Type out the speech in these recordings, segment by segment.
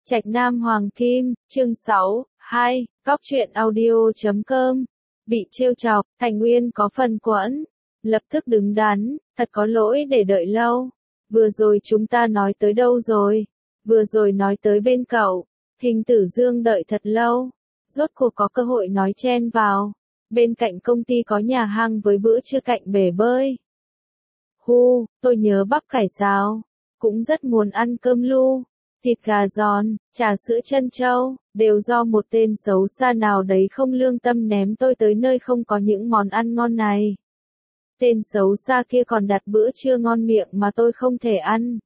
Trạch Nam Hoàng Kim, chương 6, 2, Góc truyện audio.com. Bị trêu chọc, Thành Nguyên có phần quẫn. Lập tức đứng đắn, thật có lỗi để đợi lâu. Vừa rồi chúng ta nói tới đâu rồi? Vừa rồi nói tới bên cậu. Hình Tử Dương đợi thật lâu. Rốt cuộc có cơ hội nói chen vào. Bên cạnh công ty có nhà hàng với bữa trưa cạnh bể bơi. Tôi nhớ bắp cải xào. Cũng rất muốn ăn cơm lu. Thịt gà giòn, trà sữa trân châu, đều do một tên xấu xa nào đấy không lương tâm ném tôi tới nơi không có những món ăn ngon này. Tên xấu xa kia còn đặt bữa trưa ngon miệng mà tôi không thể ăn.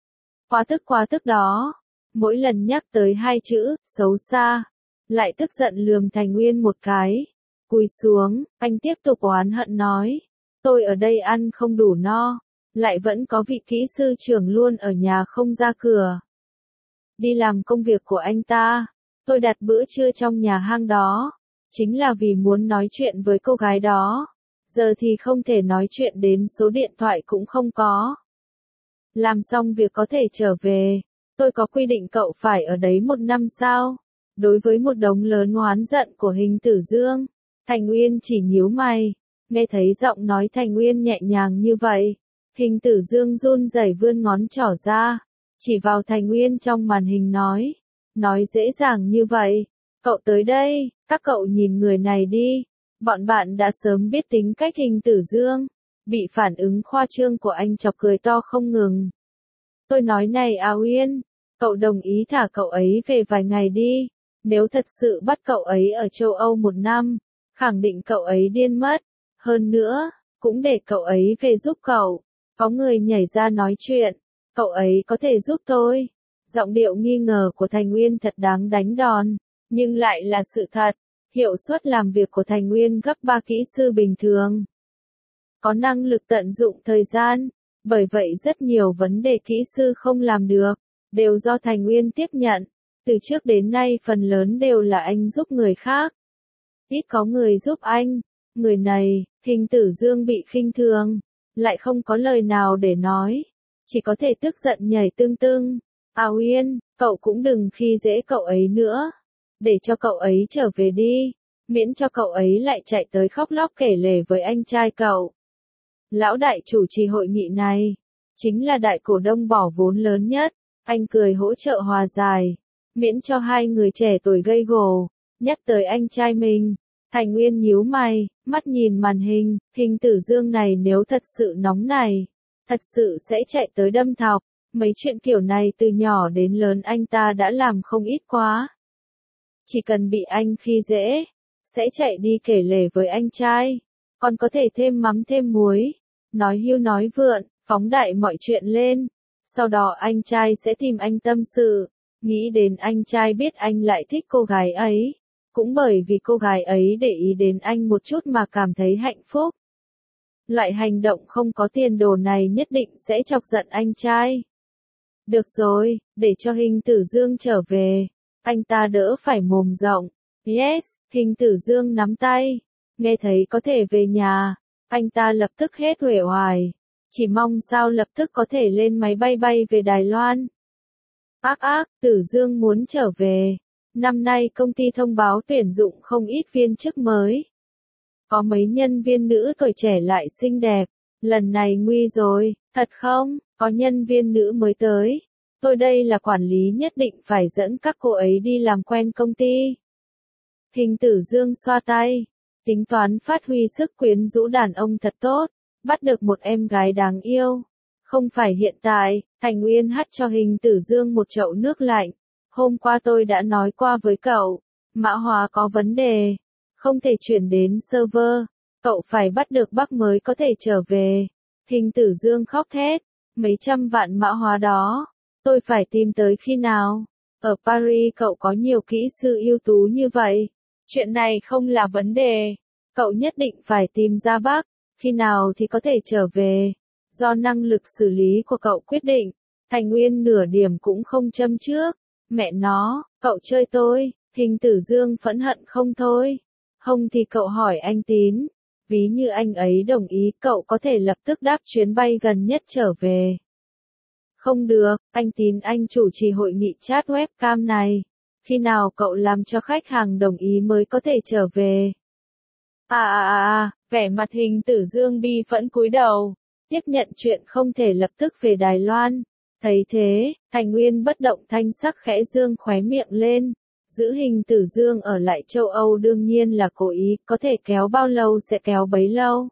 Quá tức đó. Mỗi lần nhắc tới hai chữ, xấu xa, lại tức giận lườm Thành Nguyên một cái. Cúi xuống, anh tiếp tục oán hận nói. Tôi ở đây ăn không đủ no, lại vẫn có vị kỹ sư trưởng luôn ở nhà không ra cửa. Đi làm công việc của anh ta, tôi đặt bữa trưa trong nhà hàng đó, chính là vì muốn nói chuyện với cô gái đó, giờ thì không thể nói chuyện đến số điện thoại cũng không có. Làm xong việc có thể trở về, tôi có quy định cậu phải ở đấy 1 năm sao? Đối với một đống lớn oán giận của Hình Tử Dương, Thành Nguyên chỉ nhíu mày, nghe thấy giọng nói Thành Nguyên nhẹ nhàng như vậy, Hình Tử Dương run rẩy vươn ngón trỏ ra. Chỉ vào Thành Nguyên trong màn hình nói dễ dàng như vậy, cậu tới đây, các cậu nhìn người này đi, bọn bạn đã sớm biết tính cách Hình Tử Dương, bị phản ứng khoa trương của anh chọc cười to không ngừng. Tôi nói này Uyên, cậu đồng ý thả cậu ấy về vài ngày đi, nếu thật sự bắt cậu ấy ở châu Âu 1 năm, khẳng định cậu ấy điên mất, hơn nữa, cũng để cậu ấy về giúp cậu, có người nhảy ra nói chuyện. Cậu ấy có thể giúp tôi. Giọng điệu nghi ngờ của Thành Nguyên thật đáng đánh đòn, nhưng lại là sự thật. Hiệu suất làm việc của Thành Nguyên gấp 3 kỹ sư bình thường. Có năng lực tận dụng thời gian, bởi vậy rất nhiều vấn đề kỹ sư không làm được, đều do Thành Nguyên tiếp nhận. Từ trước đến nay phần lớn đều là anh giúp người khác. Ít có người giúp anh. Người này, Hình Tử Dương bị khinh thường, lại không có lời nào để nói. Chỉ có thể tức giận nhảy tưng tưng. Uyên, cậu cũng đừng khi dễ cậu ấy nữa. Để cho cậu ấy trở về đi. Miễn cho cậu ấy lại chạy tới khóc lóc kể lể với anh trai cậu. Lão đại chủ trì hội nghị này, chính là đại cổ đông bỏ vốn lớn nhất. Anh cười hỗ trợ hòa giải. Miễn cho hai người trẻ tuổi gây gổ. Nhắc tới anh trai mình. Thành Nguyên nhíu mày, mắt nhìn màn hình. Hình Tử Dương này nếu thật sự nóng này, thật sự sẽ chạy tới đâm thọc. Mấy chuyện kiểu này từ nhỏ đến lớn anh ta đã làm không ít quá. Chỉ cần bị anh khi dễ, sẽ chạy đi kể lể với anh trai. Còn có thể thêm mắm thêm muối. Nói hưu nói vượn, phóng đại mọi chuyện lên. Sau đó anh trai sẽ tìm anh tâm sự. Nghĩ đến anh trai biết anh lại thích cô gái ấy. Cũng bởi vì cô gái ấy để ý đến anh một chút mà cảm thấy hạnh phúc. Loại hành động không có tiền đồ này nhất định sẽ chọc giận anh trai. Được rồi, để cho Hình Tử Dương trở về. Anh ta đỡ phải mồm rộng. Yes, Hình Tử Dương nắm tay. Nghe thấy có thể về nhà. Anh ta lập tức hết uể oải. Chỉ mong sao lập tức có thể lên máy bay bay về Đài Loan. Tử Dương muốn trở về. Năm nay công ty thông báo tuyển dụng không ít viên chức mới. Có mấy nhân viên nữ tuổi trẻ lại xinh đẹp. Lần này nguy rồi, thật không? Có nhân viên nữ mới tới. Tôi đây là quản lý nhất định phải dẫn các cô ấy đi làm quen công ty. Hình Tử Dương xoa tay. Tính toán phát huy sức quyến rũ đàn ông thật tốt. Bắt được một em gái đáng yêu. Không phải hiện tại. Thành Nguyên hắt cho Hình Tử Dương một chậu nước lạnh. Hôm qua tôi đã nói qua với cậu. Mã hóa có vấn đề. Không thể chuyển đến server. Cậu phải bắt được bug mới có thể trở về. Hình Tử Dương khóc thét. Mấy trăm vạn mã hóa đó. Tôi phải tìm tới khi nào? Ở Paris cậu có nhiều kỹ sư ưu tú như vậy. Chuyện này không là vấn đề. Cậu nhất định phải tìm ra bug. Khi nào thì có thể trở về. Do năng lực xử lý của cậu quyết định. Thành Nguyên nửa điểm cũng không châm trước. Mẹ nó, cậu chơi tôi. Hình Tử Dương phẫn hận không thôi. Không thì cậu hỏi anh Tín. Ví như anh ấy đồng ý cậu có thể lập tức đáp chuyến bay gần nhất trở về. Không được, anh tín anh chủ trì hội nghị chat webcam này. Khi nào cậu làm cho khách hàng đồng ý mới có thể trở về? Vẻ mặt Hình Tử Dương bi phẫn cúi đầu, tiếp nhận chuyện không thể lập tức về Đài Loan. Thấy thế, Thành Nguyên bất động thanh sắc khẽ dương khóe miệng lên. Giữ Hình Tử Dương ở lại châu Âu đương nhiên là cố ý, có thể kéo bao lâu sẽ kéo bấy lâu.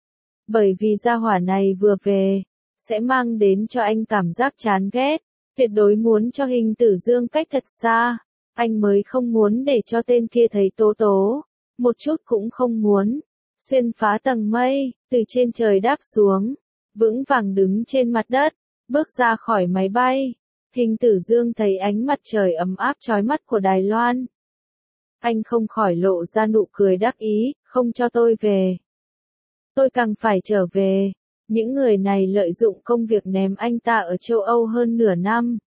Bởi vì gia hỏa này vừa về, sẽ mang đến cho anh cảm giác chán ghét, tuyệt đối muốn cho Hình Tử Dương cách thật xa. Anh mới không muốn để cho tên kia thấy Tố Tố, một chút cũng không muốn. Xuyên phá tầng mây, từ trên trời đáp xuống, vững vàng đứng trên mặt đất, bước ra khỏi máy bay. Hình Tử Dương thấy ánh mặt trời ấm áp chói mắt của Đài Loan. Anh không khỏi lộ ra nụ cười đắc ý, không cho tôi về. Tôi càng phải trở về. Những người này lợi dụng công việc ném anh ta ở châu Âu hơn nửa năm.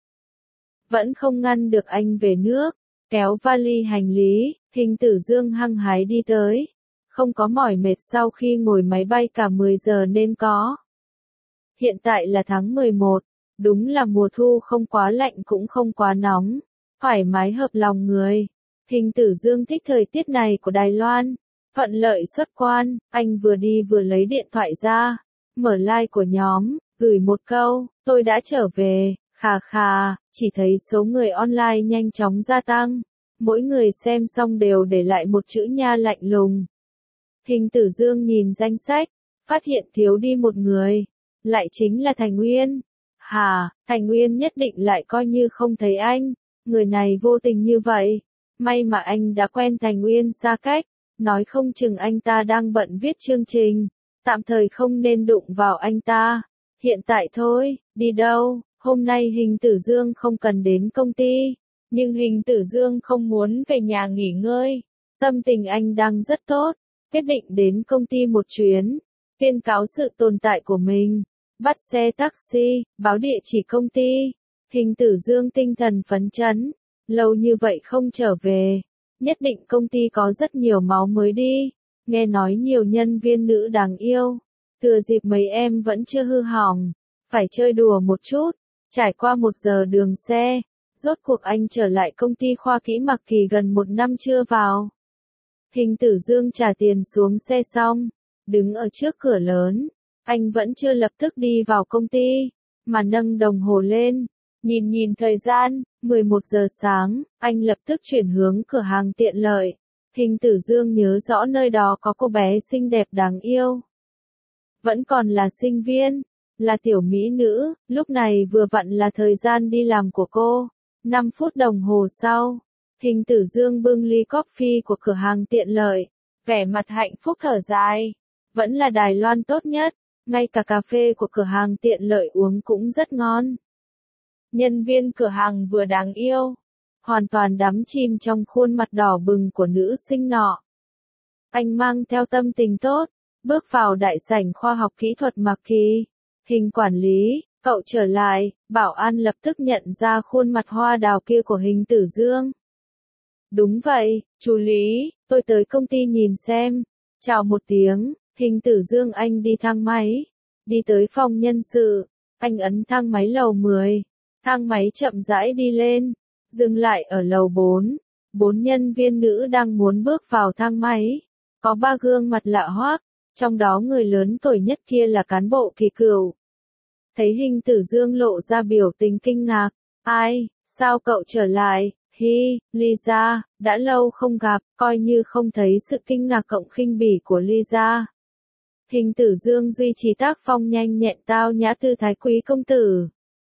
Vẫn không ngăn được anh về nước, kéo vali hành lý, Hình Tử Dương hăng hái đi tới. Không có mỏi mệt sau khi ngồi máy bay cả 10 giờ nên có. Hiện tại là tháng 11, đúng là mùa thu không quá lạnh cũng không quá nóng, thoải mái hợp lòng người. Hình Tử Dương thích thời tiết này của Đài Loan. Thuận lợi xuất quan, anh vừa đi vừa lấy điện thoại ra, mở like của nhóm, gửi một câu, tôi đã trở về, khà, chỉ thấy số người online nhanh chóng gia tăng. Mỗi người xem xong đều để lại một chữ nha lạnh lùng. Hình Tử Dương nhìn danh sách, phát hiện thiếu đi một người, lại chính là Thành Nguyên. Thành Nguyên nhất định lại coi như không thấy anh, người này vô tình như vậy. May mà anh đã quen Thành Nguyên xa cách, nói không chừng anh ta đang bận viết chương trình, tạm thời không nên đụng vào anh ta. Hiện tại thôi, đi đâu, hôm nay Hình Tử Dương không cần đến công ty, nhưng Hình Tử Dương không muốn về nhà nghỉ ngơi. Tâm tình anh đang rất tốt, quyết định đến công ty một chuyến, tuyên cáo sự tồn tại của mình, bắt xe taxi, báo địa chỉ công ty. Hình Tử Dương tinh thần phấn chấn, lâu như vậy không trở về, nhất định công ty có rất nhiều máu mới đi, nghe nói nhiều nhân viên nữ đáng yêu, thừa dịp mấy em vẫn chưa hư hỏng, phải chơi đùa một chút. Trải qua 1 giờ đường xe, rốt cuộc anh trở lại công ty Khoa Kỹ Mặc Kỳ gần 1 năm chưa vào. Hình Tử Dương trả tiền xuống xe xong, đứng ở trước cửa lớn, anh vẫn chưa lập tức đi vào công ty, mà nâng đồng hồ lên, nhìn thời gian, 11 giờ sáng, anh lập tức chuyển hướng cửa hàng tiện lợi. Hình Tử Dương nhớ rõ nơi đó có cô bé xinh đẹp đáng yêu. Vẫn còn là sinh viên, là tiểu mỹ nữ, lúc này vừa vặn là thời gian đi làm của cô. 5 phút đồng hồ sau, Hình Tử Dương bưng ly coffee của cửa hàng tiện lợi, vẻ mặt hạnh phúc thở dài. Vẫn là Đài Loan tốt nhất, ngay cả cà phê của cửa hàng tiện lợi uống cũng rất ngon. Nhân viên cửa hàng vừa đáng yêu, hoàn toàn đắm chìm trong khuôn mặt đỏ bừng của nữ sinh nọ. Anh mang theo tâm tình tốt, bước vào đại sảnh khoa học kỹ thuật Mạc Kỳ. Hình quản lý, cậu trở lại, bảo an lập tức nhận ra khuôn mặt hoa đào kia của Hình Tử Dương. Đúng vậy, chú Lý, tôi tới công ty nhìn xem. Chào một tiếng, Hình Tử Dương anh đi thang máy, đi tới phòng nhân sự, anh ấn thang máy lầu 10, thang máy chậm rãi đi lên, dừng lại ở lầu 4, 4 nhân viên nữ đang muốn bước vào thang máy, có 3 gương mặt lạ hoắc, trong đó người lớn tuổi nhất kia là cán bộ Kỳ Cửu. Thấy Hình Tử Dương lộ ra biểu tình kinh ngạc, ai, sao cậu trở lại? Lisa, đã lâu không gặp, coi như không thấy sự kinh ngạc cộng khinh bỉ của Lisa. Hình Tử Dương duy trì tác phong nhanh nhẹn tao nhã tư thái quý công tử.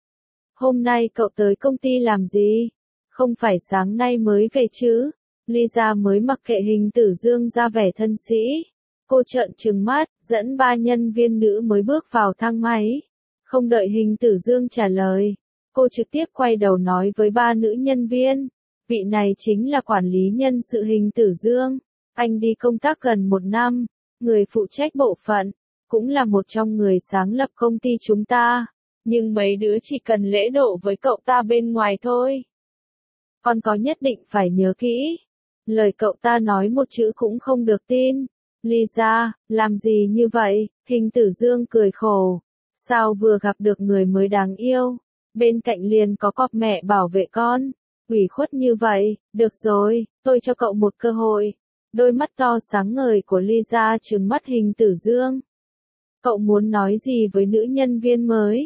Hôm nay cậu tới công ty làm gì? Không phải sáng nay mới về chứ? Lisa mới mặc kệ Hình Tử Dương ra vẻ thân sĩ. Cô trợn trừng mắt, dẫn 3 nhân viên nữ mới bước vào thang máy. Không đợi Hình Tử Dương trả lời, cô trực tiếp quay đầu nói với 3 nữ nhân viên. Vị này chính là quản lý nhân sự Hình Tử Dương. Anh đi công tác gần 1 năm, người phụ trách bộ phận, cũng là một trong người sáng lập công ty chúng ta. Nhưng mấy đứa chỉ cần lễ độ với cậu ta bên ngoài thôi. Con có nhất định phải nhớ kỹ. Lời cậu ta nói một chữ cũng không được tin. Lisa, làm gì như vậy? Hình Tử Dương cười khổ. Sao vừa gặp được người mới đáng yêu, bên cạnh liền có cọp mẹ bảo vệ con. Ủy khuất như vậy, được rồi, tôi cho cậu một cơ hội. Đôi mắt to sáng ngời của Lisa trừng mắt Hình Tử Dương. Cậu muốn nói gì với nữ nhân viên mới?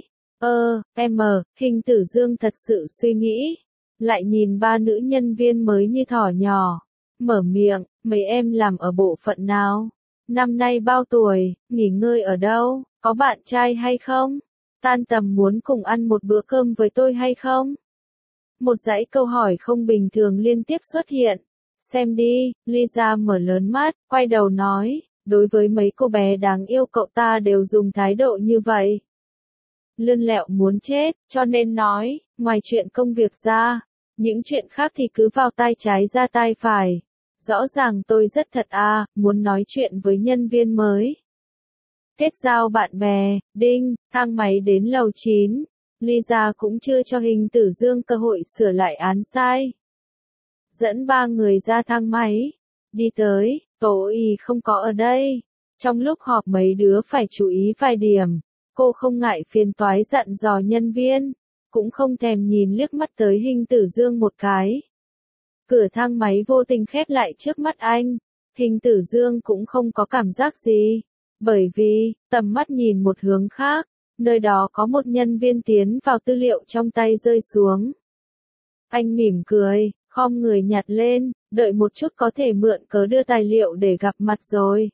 Hình Tử Dương thật sự suy nghĩ. Lại nhìn ba nữ nhân viên mới như thỏ nhỏ. Mở miệng, mấy em làm ở bộ phận nào? Năm nay bao tuổi, nghỉ ngơi ở đâu, có bạn trai hay không? Tan tầm muốn cùng ăn một bữa cơm với tôi hay không? Một dãy câu hỏi không bình thường liên tiếp xuất hiện. Xem đi, Lisa mở lớn mắt, quay đầu nói, đối với mấy cô bé đáng yêu cậu ta đều dùng thái độ như vậy. Lươn lẹo muốn chết, cho nên nói, ngoài chuyện công việc ra, những chuyện khác thì cứ vào tai trái ra tai phải. Rõ ràng tôi rất thật muốn nói chuyện với nhân viên mới. Kết giao bạn bè, đinh, thang máy đến lầu 9. Lisa cũng chưa cho Hình Tử Dương cơ hội sửa lại án sai. Dẫn ba người ra thang máy. Đi tới, Tố Y không có ở đây. Trong lúc họp mấy đứa phải chú ý vài điểm. Cô không ngại phiền toái dặn dò nhân viên. Cũng không thèm nhìn liếc mắt tới Hình Tử Dương một cái. Cửa thang máy vô tình khép lại trước mắt anh. Hình Tử Dương cũng không có cảm giác gì. Bởi vì, tầm mắt nhìn một hướng khác. Nơi đó có một nhân viên tiến vào tư liệu trong tay rơi xuống. Anh mỉm cười, khom người nhặt lên, đợi một chút có thể mượn cớ đưa tài liệu để gặp mặt rồi.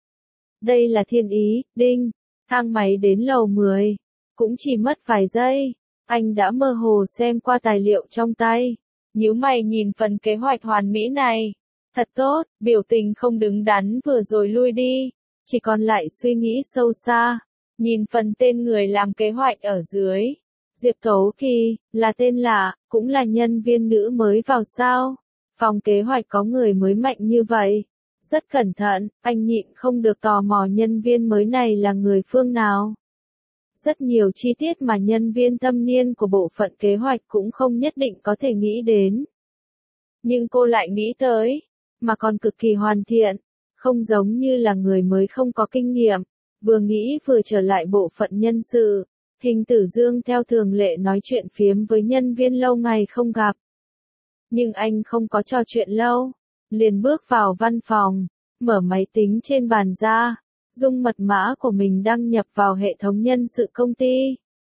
Đây là thiên ý, đinh, thang máy đến lầu 10. Cũng chỉ mất vài giây, anh đã mơ hồ xem qua tài liệu trong tay. Nhíu mày nhìn phần kế hoạch hoàn mỹ này. Thật tốt, biểu tình không đứng đắn vừa rồi lui đi. Chỉ còn lại suy nghĩ sâu xa. Nhìn phần tên người làm kế hoạch ở dưới. Diệp Tố Kỳ, là tên lạ, cũng là nhân viên nữ mới vào sao. Phòng kế hoạch có người mới mạnh như vậy. Rất cẩn thận, anh nhịn không được tò mò nhân viên mới này là người phương nào. Rất nhiều chi tiết mà nhân viên thâm niên của bộ phận kế hoạch cũng không nhất định có thể nghĩ đến. Nhưng cô lại nghĩ tới, mà còn cực kỳ hoàn thiện, không giống như là người mới không có kinh nghiệm. Vừa nghĩ vừa trở lại bộ phận nhân sự, Hình Tử Dương theo thường lệ nói chuyện phiếm với nhân viên lâu ngày không gặp. Nhưng anh không có trò chuyện lâu, liền bước vào văn phòng, mở máy tính trên bàn ra, dùng mật mã của mình đăng nhập vào hệ thống nhân sự công ty.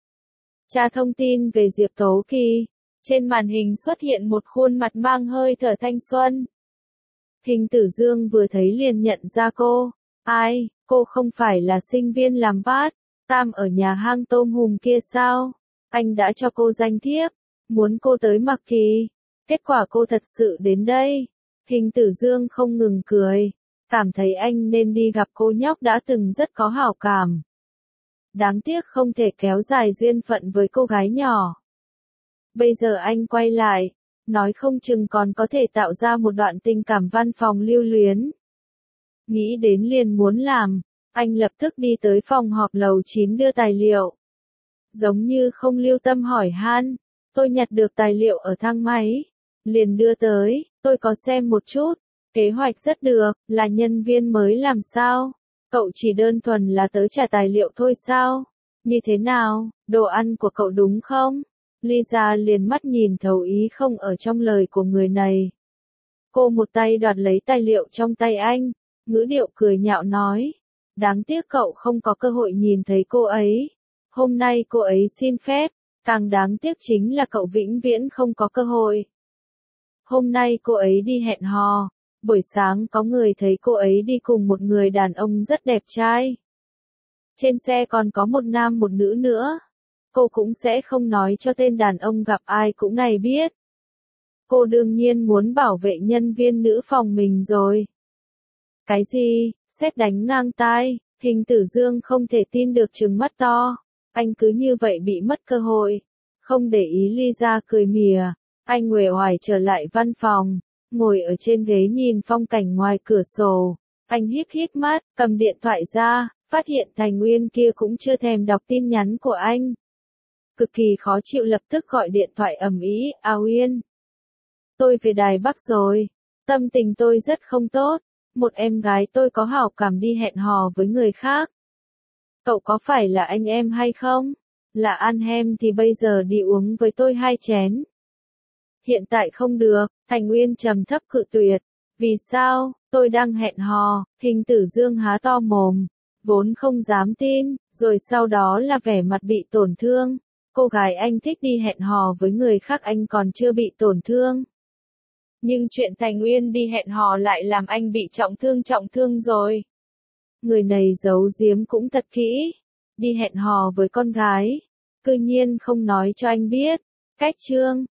Tra thông tin về Diệp Tố Kỳ, trên màn hình xuất hiện một khuôn mặt mang hơi thở thanh xuân. Hình Tử Dương vừa thấy liền nhận ra cô. Ai, cô không phải là sinh viên làm part time ở nhà hang tôm hùm kia sao? Anh đã cho cô danh thiếp, muốn cô tới Mạc Kỳ. Kết quả cô thật sự đến đây. Hình Tử Dương không ngừng cười, cảm thấy anh nên đi gặp cô nhóc đã từng rất có hảo cảm. Đáng tiếc không thể kéo dài duyên phận với cô gái nhỏ. Bây giờ anh quay lại, nói không chừng còn có thể tạo ra một đoạn tình cảm văn phòng lưu luyến. Nghĩ đến liền muốn làm, anh lập tức đi tới phòng họp lầu 9 đưa tài liệu. Giống như không lưu tâm hỏi han, tôi nhặt được tài liệu ở thang máy. Liền đưa tới, tôi có xem một chút, kế hoạch rất được, là nhân viên mới làm sao? Cậu chỉ đơn thuần là tới trả tài liệu thôi sao? Như thế nào, đồ ăn của cậu đúng không? Lisa liền mắt nhìn thấu ý không ở trong lời của người này. Cô một tay đoạt lấy tài liệu trong tay anh, ngữ điệu cười nhạo nói. Đáng tiếc cậu không có cơ hội nhìn thấy cô ấy. Hôm nay cô ấy xin phép, càng đáng tiếc chính là cậu vĩnh viễn không có cơ hội. Hôm nay cô ấy đi hẹn hò, buổi sáng có người thấy cô ấy đi cùng một người đàn ông rất đẹp trai. Trên xe còn có một nam một nữ nữa. Cô cũng sẽ không nói cho tên đàn ông gặp ai cũng này biết. Cô đương nhiên muốn bảo vệ nhân viên nữ phòng mình rồi. Cái gì, sét đánh ngang tai, Hình Tử Dương không thể tin được trừng mắt to. Anh cứ như vậy bị mất cơ hội. Không để ý Lisa cười mỉa. Anh uể oải trở lại văn phòng, ngồi ở trên ghế nhìn phong cảnh ngoài cửa sổ. Anh híp híp mắt, cầm điện thoại ra, phát hiện Thành Nguyên kia cũng chưa thèm đọc tin nhắn của anh. Cực kỳ khó chịu lập tức gọi điện thoại ầm ĩ, "A Uyên, tôi về Đài Bắc rồi. Tâm tình tôi rất không tốt. Một em gái tôi có hảo cảm đi hẹn hò với người khác. Cậu có phải là anh em hay không? Là ăn hem thì bây giờ đi uống với tôi 2 chén. Hiện tại không được, Thành Uyên trầm thấp cự tuyệt. Vì sao, tôi đang hẹn hò, Hình Tử Dương há to mồm, vốn không dám tin, rồi sau đó là vẻ mặt bị tổn thương. Cô gái anh thích đi hẹn hò với người khác anh còn chưa bị tổn thương. Nhưng chuyện Thành Uyên đi hẹn hò lại làm anh bị trọng thương rồi. Người này giấu giếm cũng thật kỹ. Đi hẹn hò với con gái. Cư nhiên không nói cho anh biết. Cách chương